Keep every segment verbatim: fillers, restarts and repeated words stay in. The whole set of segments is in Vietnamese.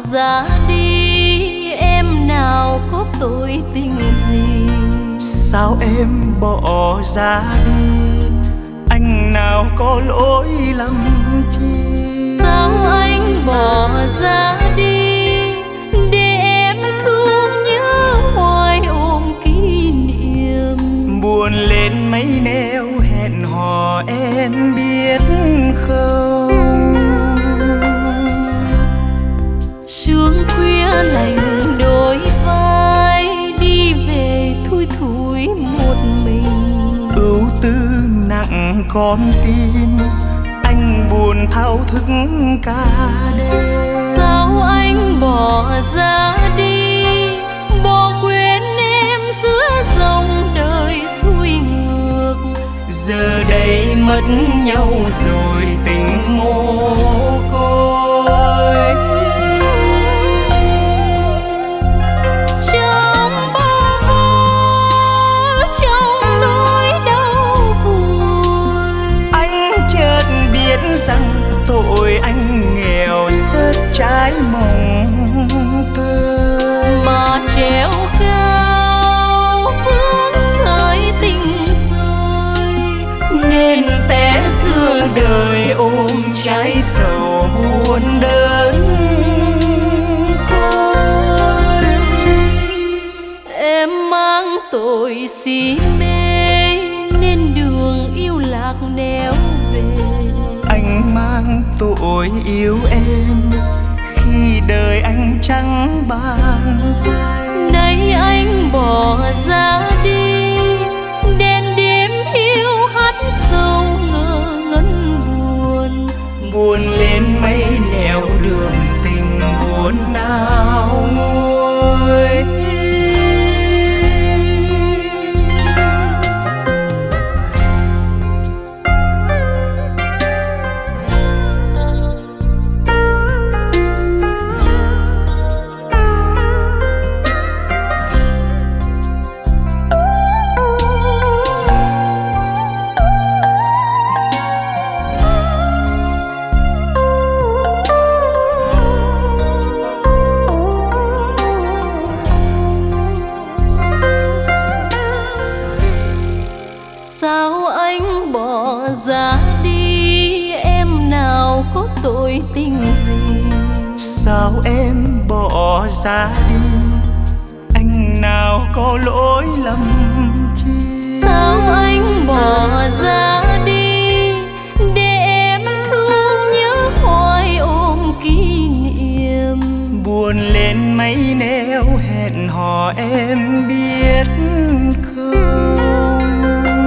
ra đi, em nào có tội tình gì. Sao em bỏ ra đi, anh nào có lỗi lầm chi. Sao anh bỏ ra đi, để em thương nhớ hoài ôm kỷ niệm. Buồn lên mấy nẻo hẹn hò em biết không. Sương khuya lạnh đôi vai, đi về thui thủi một mình. Ưu tư nặng con tim, anh buồn thao thức cả đêm. Sao anh bỏ ra đi, bỏ quên em giữa dòng đời xuôi ngược. Giờ đây mất nhau rồi tình mồ côi. Trong bơ vơ, trong nỗi đau vùi, Anh chợt biết rằng tội anh nghèo rớt trái mộng tơ. mà treo cao phương sợi tình rơi, Nên té giữa đời ôm trái sầu buồn đớn côi. em mang tội si mê nên đường yêu lạc nẻo về. Anh mang tội yêu em khi đời anh chẳng bàn tay. Nay anh bỏ ra đi, đèn đêm hiu hắt sâu ngơ ngẩn buồn. Buồn lên mấy nẻo đường tình buồn nào nguôi. Sao anh bỏ ra đi, em nào có tội tình gì. Sao em bỏ ra đi, anh nào có lỗi lầm chi. Sao anh bỏ ra đi, để em thương nhớ hoài ôm kỷ niệm. Buồn lên mấy nẻo hẹn hò em biết không.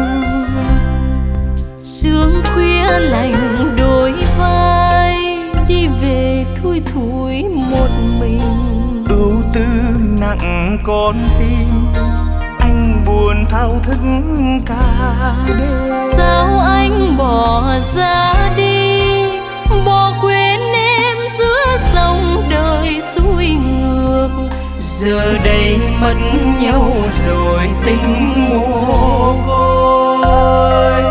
Sương khuya lạnh đôi vai, đi về thui thủi một mình. Ưu tư nặng con tim, anh buồn thao thức cả đêm. Sao anh bỏ ra đi, bỏ quên em giữa dòng đời xuôi ngược. Giờ đây mất nhau rồi tình mồ côi.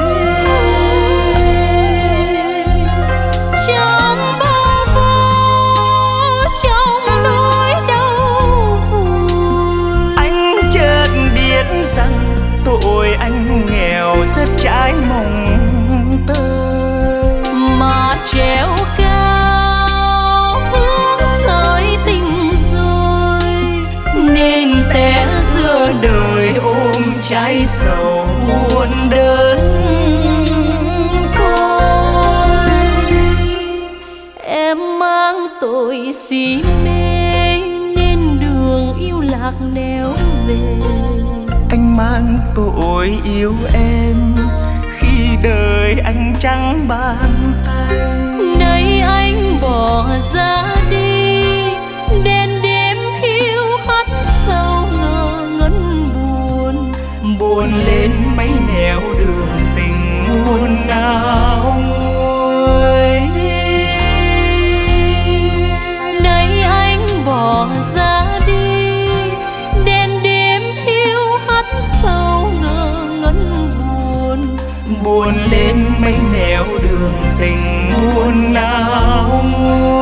Trong bơ vơ, trong nỗi đau vùi, Anh chợt biết rằng tội anh nghèo rớt trái mộng tơi. mà treo cao phương sợi tình rơi, Nên té giữa đời ôm trái sầu buồn đớn côi. em mang tội si mê nên đường yêu lạc nẻo về. Anh mang tội yêu em khi đời anh chẳng bàn tay. Nay anh bỏ ra đi, đèn đêm hiu hắt sâu ngơ ngẩn buồn. Buồn lên mấy nẻo đường tình buồn nào nguôi. Nay anh bỏ ra đi, đèn đêm hiu hắt sâu ngơ ngẩn buồn. Buồn lên mấy nẻo đường tình buồn nào nguôi.